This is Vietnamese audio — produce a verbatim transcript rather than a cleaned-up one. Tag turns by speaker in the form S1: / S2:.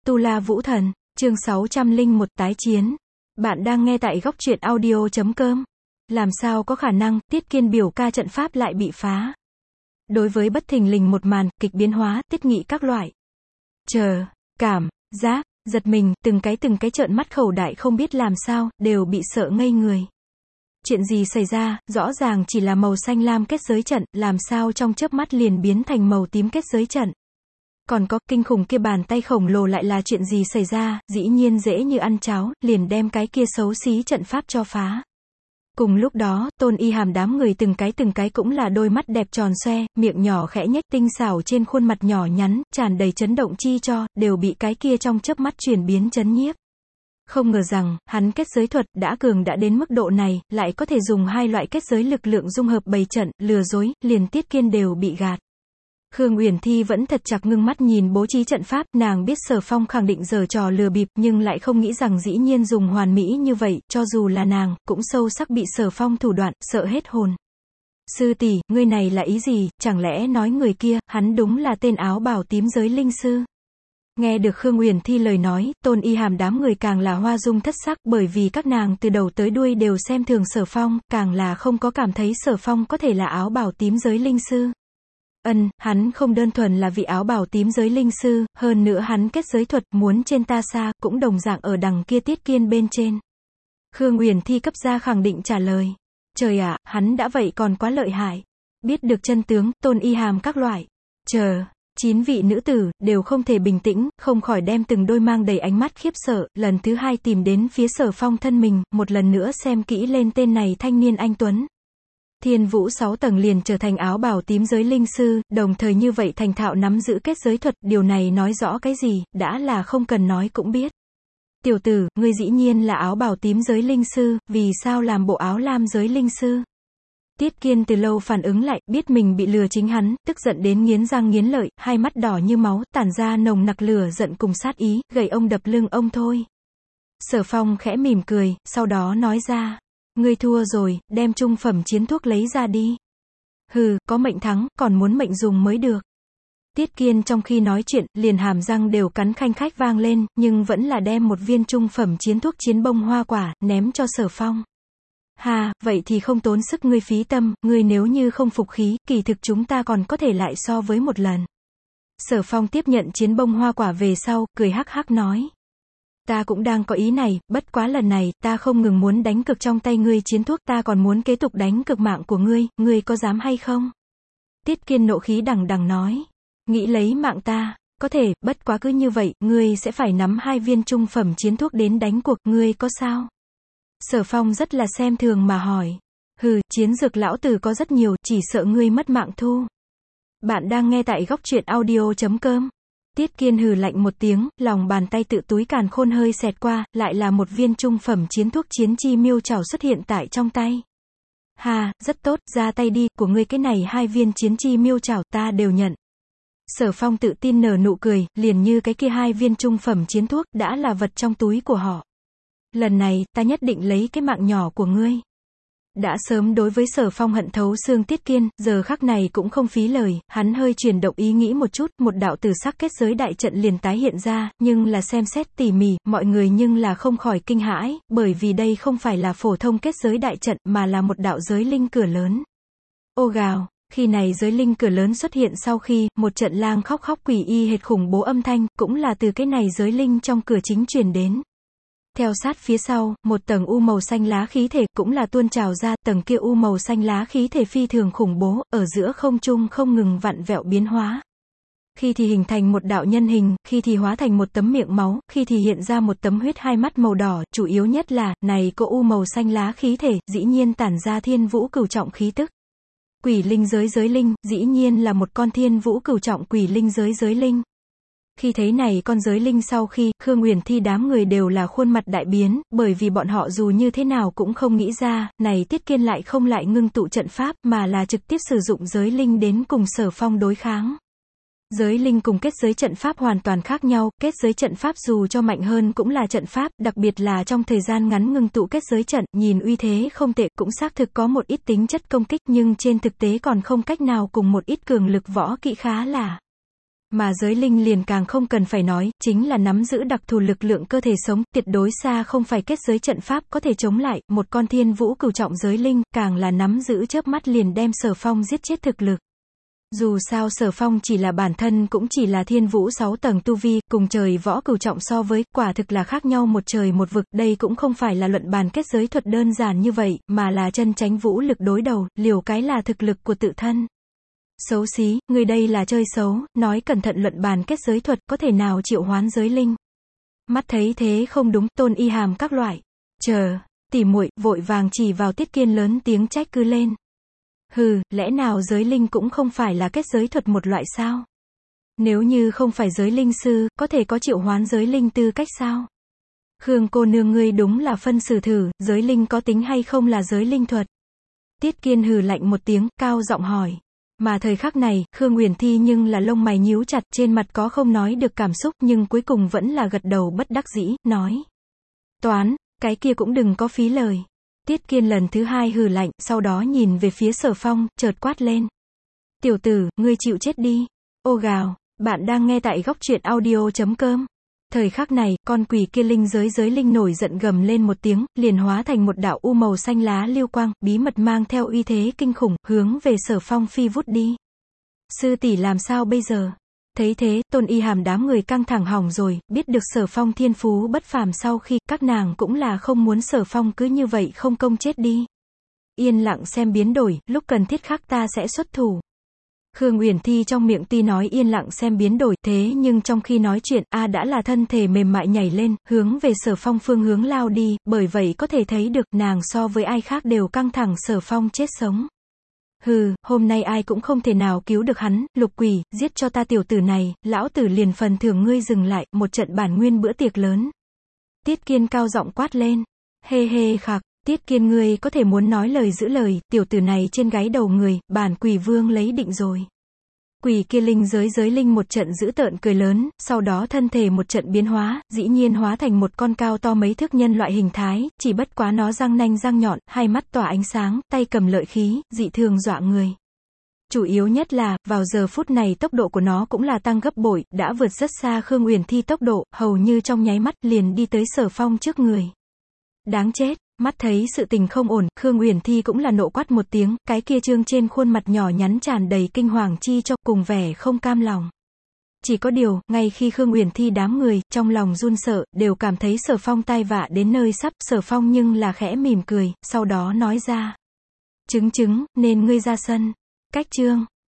S1: Tu La Vũ Thần, chương sáu trăm lẻ một tái chiến. Bạn đang nghe tại góc truyện audio chấm com. Làm sao có khả năng, Tiết Kiên biểu ca trận pháp lại bị phá. Đối với bất thình lình một màn, kịch biến hóa, tiết nghị các loại. Chờ, cảm, giác, giật mình, từng cái từng cái trợn mắt khẩu đại không biết làm sao, đều bị sợ ngây người. Chuyện gì xảy ra, rõ ràng chỉ là màu xanh lam kết giới trận, làm sao trong chớp mắt liền biến thành màu tím kết giới trận. Còn có, kinh khủng kia bàn tay khổng lồ lại là chuyện gì xảy ra, dĩ nhiên dễ như ăn cháo, liền đem cái kia xấu xí trận pháp cho phá. Cùng lúc đó, Tôn Y Hàm đám người từng cái từng cái cũng là đôi mắt đẹp tròn xoe, miệng nhỏ khẽ nhếch tinh xảo trên khuôn mặt nhỏ nhắn, tràn đầy chấn động chi cho, đều bị cái kia trong chớp mắt chuyển biến chấn nhiếp. Không ngờ rằng, hắn kết giới thuật đã cường đã đến mức độ này, lại có thể dùng hai loại kết giới lực lượng dung hợp bày trận, lừa dối, liền Tiết Kiên đều bị gạt. Khương Uyển Thi vẫn thật chặt ngưng mắt nhìn bố trí trận pháp, nàng biết Sở Phong khẳng định giở trò lừa bịp, nhưng lại không nghĩ rằng dĩ nhiên dùng hoàn mỹ như vậy, cho dù là nàng, cũng sâu sắc bị Sở Phong thủ đoạn, sợ hết hồn. Sư tỷ, ngươi này là ý gì, chẳng lẽ nói người kia, hắn đúng là tên áo bào tím giới linh sư? Nghe được Khương Uyển Thi lời nói, Tôn Y Hàm đám người càng là hoa dung thất sắc, bởi vì các nàng từ đầu tới đuôi đều xem thường Sở Phong, càng là không có cảm thấy Sở Phong có thể là áo bào tím giới linh sư. Ân, hắn không đơn thuần là vị áo bào tím giới linh sư, hơn nữa hắn kết giới thuật muốn trên ta xa, cũng đồng dạng ở đằng kia Tiết Kiên bên trên. Khương Uyển Thi cấp ra khẳng định trả lời. Trời ạ, à, hắn đã vậy còn quá lợi hại. Biết được chân tướng, Tôn Y Hàm các loại. Chờ, chín vị nữ tử, đều không thể bình tĩnh, không khỏi đem từng đôi mang đầy ánh mắt khiếp sợ, lần thứ hai tìm đến phía Sở Phong thân mình, một lần nữa xem kỹ lên tên này thanh niên anh tuấn. Thiên Vũ sáu tầng liền trở thành áo bào tím giới linh sư, đồng thời như vậy thành thạo nắm giữ kết giới thuật, điều này nói rõ cái gì, đã là không cần nói cũng biết. Tiểu tử, ngươi dĩ nhiên là áo bào tím giới linh sư, vì sao làm bộ áo lam giới linh sư? Tiết Kiên từ lâu phản ứng lại, biết mình bị lừa chính hắn, tức giận đến nghiến răng nghiến lợi, hai mắt đỏ như máu, tản ra nồng nặc lửa giận cùng sát ý, gậy ông đập lưng ông thôi. Sở Phong khẽ mỉm cười, sau đó nói ra. Ngươi thua rồi, đem trung phẩm chiến thuốc lấy ra đi. Hừ, có mệnh thắng, còn muốn mệnh dùng mới được. Tiết Kiên trong khi nói chuyện, liền hàm răng đều cắn khanh khách vang lên, nhưng vẫn là đem một viên trung phẩm chiến thuốc chiến bông hoa quả, ném cho Sở Phong. Ha, vậy thì không tốn sức ngươi phí tâm, ngươi nếu như không phục khí, kỳ thực chúng ta còn có thể lại so với một lần. Sở Phong tiếp nhận chiến bông hoa quả về sau, cười hắc hắc nói. Ta cũng đang có ý này, bất quá lần này, ta không ngừng muốn đánh cực trong tay ngươi chiến thuốc, ta còn muốn kế tục đánh cực mạng của ngươi, ngươi có dám hay không? Tiết Kiên nộ khí đằng đằng nói. Nghĩ lấy mạng ta, có thể, bất quá cứ như vậy, ngươi sẽ phải nắm hai viên trung phẩm chiến thuốc đến đánh cuộc, ngươi có sao? Sở Phong rất là xem thường mà hỏi. Hừ, chiến dược lão tử có rất nhiều, chỉ sợ ngươi mất mạng thu. Bạn đang nghe tại góc truyện audio chấm com. Tiết Kiên hừ lạnh một tiếng, lòng bàn tay tự túi càn khôn hơi xẹt qua, lại là một viên trung phẩm chiến thuốc chiến chi miêu trảo xuất hiện tại trong tay. Hà, rất tốt, ra tay đi, của ngươi cái này hai viên chiến chi miêu trảo, ta đều nhận. Sở Phong tự tin nở nụ cười, liền như cái kia hai viên trung phẩm chiến thuốc, đã là vật trong túi của họ. Lần này, ta nhất định lấy cái mạng nhỏ của ngươi. Đã sớm đối với Sở Phong hận thấu xương Tiết Kiên, giờ khắc này cũng không phí lời, hắn hơi chuyển động ý nghĩ một chút, một đạo tử sắc kết giới đại trận liền tái hiện ra, nhưng là xem xét tỉ mỉ, mọi người nhưng là không khỏi kinh hãi, bởi vì đây không phải là phổ thông kết giới đại trận, mà là một đạo giới linh cửa lớn. Ô gào, khi này giới linh cửa lớn xuất hiện sau khi, một trận lang khóc khóc quỷ y hệt khủng bố âm thanh, cũng là từ cái này giới linh trong cửa chính truyền đến. Theo sát phía sau, một tầng u màu xanh lá khí thể cũng là tuôn trào ra, tầng kia u màu xanh lá khí thể phi thường khủng bố, ở giữa không trung không ngừng vặn vẹo biến hóa. Khi thì hình thành một đạo nhân hình, khi thì hóa thành một tấm miệng máu, khi thì hiện ra một tấm huyết hai mắt màu đỏ, chủ yếu nhất là, này có u màu xanh lá khí thể, dĩ nhiên tản ra thiên vũ cửu trọng khí tức. Quỷ linh giới giới linh, dĩ nhiên là một con thiên vũ cửu trọng quỷ linh giới giới linh. Khi thấy này con giới linh sau khi, Khương Uyển Thi đám người đều là khuôn mặt đại biến, bởi vì bọn họ dù như thế nào cũng không nghĩ ra, này Tiết Kiên lại không lại ngưng tụ trận pháp, mà là trực tiếp sử dụng giới linh đến cùng Sở Phong đối kháng. Giới linh cùng kết giới trận pháp hoàn toàn khác nhau, kết giới trận pháp dù cho mạnh hơn cũng là trận pháp, đặc biệt là trong thời gian ngắn ngưng tụ kết giới trận, nhìn uy thế không tệ, cũng xác thực có một ít tính chất công kích, nhưng trên thực tế còn không cách nào cùng một ít cường lực võ kỹ khá là Mà giới linh liền càng không cần phải nói, chính là nắm giữ đặc thù lực lượng cơ thể sống, tuyệt đối xa không phải kết giới trận pháp có thể chống lại, một con thiên vũ cửu trọng giới linh, càng là nắm giữ chớp mắt liền đem Sở Phong giết chết thực lực. Dù sao Sở Phong chỉ là bản thân cũng chỉ là thiên vũ sáu tầng tu vi, cùng trời võ cửu trọng so với, quả thực là khác nhau một trời một vực, đây cũng không phải là luận bàn kết giới thuật đơn giản như vậy, mà là chân chánh vũ lực đối đầu, liều cái là thực lực của tự thân. Xấu xí, người đây là chơi xấu, nói cẩn thận luận bàn kết giới thuật, có thể nào triệu hoán giới linh. Mắt thấy thế không đúng, Tôn Y Hàm các loại. Chờ, tỉ muội, vội vàng chỉ vào Tiết Kiên lớn tiếng trách cứ lên. Hừ, lẽ nào giới linh cũng không phải là kết giới thuật một loại sao? Nếu như không phải giới linh sư, có thể có triệu hoán giới linh tư cách sao? Khương cô nương ngươi đúng là phân xử thử, giới linh có tính hay không là giới linh thuật? Tiết Kiên hừ lạnh một tiếng, cao giọng hỏi. Mà thời khắc này, Khương Uyển Thi nhưng là lông mày nhíu chặt, trên mặt có không nói được cảm xúc, nhưng cuối cùng vẫn là gật đầu bất đắc dĩ, nói. Toán, cái kia cũng đừng có phí lời. Tiết Kiên lần thứ hai hừ lạnh, sau đó nhìn về phía Sở Phong, chợt quát lên. Tiểu tử, ngươi chịu chết đi. Ô gào, bạn đang nghe tại góc truyện audio chấm com. Thời khắc này, con quỷ kia linh giới giới linh nổi giận gầm lên một tiếng, liền hóa thành một đạo u màu xanh lá lưu quang, bí mật mang theo uy thế kinh khủng, hướng về Sở Phong phi vút đi. Sư tỷ làm sao bây giờ? Thấy thế, Tôn Y Hàm đám người căng thẳng hỏng rồi, biết được Sở Phong thiên phú bất phàm sau khi, các nàng cũng là không muốn Sở Phong cứ như vậy không công chết đi. Yên lặng xem biến đổi, lúc cần thiết khác ta sẽ xuất thủ. Khương Uyển Thi trong miệng tuy nói yên lặng xem biến đổi, thế nhưng trong khi nói chuyện, a đã là thân thể mềm mại nhảy lên, hướng về Sở Phong phương hướng lao đi, bởi vậy có thể thấy được nàng so với ai khác đều căng thẳng Sở Phong chết sống. Hừ, hôm nay ai cũng không thể nào cứu được hắn, Lục Quỷ, giết cho ta tiểu tử này, lão tử liền phần thưởng ngươi dừng lại, một trận bản nguyên bữa tiệc lớn. Tiết Kiên cao giọng quát lên. Hê hê khạc, Tiết Kiên ngươi có thể muốn nói lời giữ lời, tiểu tử này trên gáy đầu người, bản quỷ vương lấy định rồi. Quỷ kia linh giới giới linh một trận dữ tợn cười lớn, sau đó thân thể một trận biến hóa, dĩ nhiên hóa thành một con cao to mấy thước nhân loại hình thái, chỉ bất quá nó răng nanh răng nhọn, hai mắt tỏa ánh sáng, tay cầm lợi khí, dị thường dọa người. Chủ yếu nhất là, vào giờ phút này tốc độ của nó cũng là tăng gấp bội, đã vượt rất xa Khương Uyển Thi tốc độ, hầu như trong nháy mắt liền đi tới Sở Phong trước người. Đáng chết, mắt thấy sự tình không ổn, Khương Uyển Thi cũng là nộ quát một tiếng, cái kia trương trên khuôn mặt nhỏ nhắn tràn đầy kinh hoàng chi cho, cùng vẻ không cam lòng. Chỉ có điều, ngay khi Khương Uyển Thi đám người, trong lòng run sợ, đều cảm thấy Sở Phong tai vạ đến nơi sắp, Sở Phong nhưng là khẽ mỉm cười, sau đó nói ra. Chứng chứng, nên ngươi ra sân. Cách chương.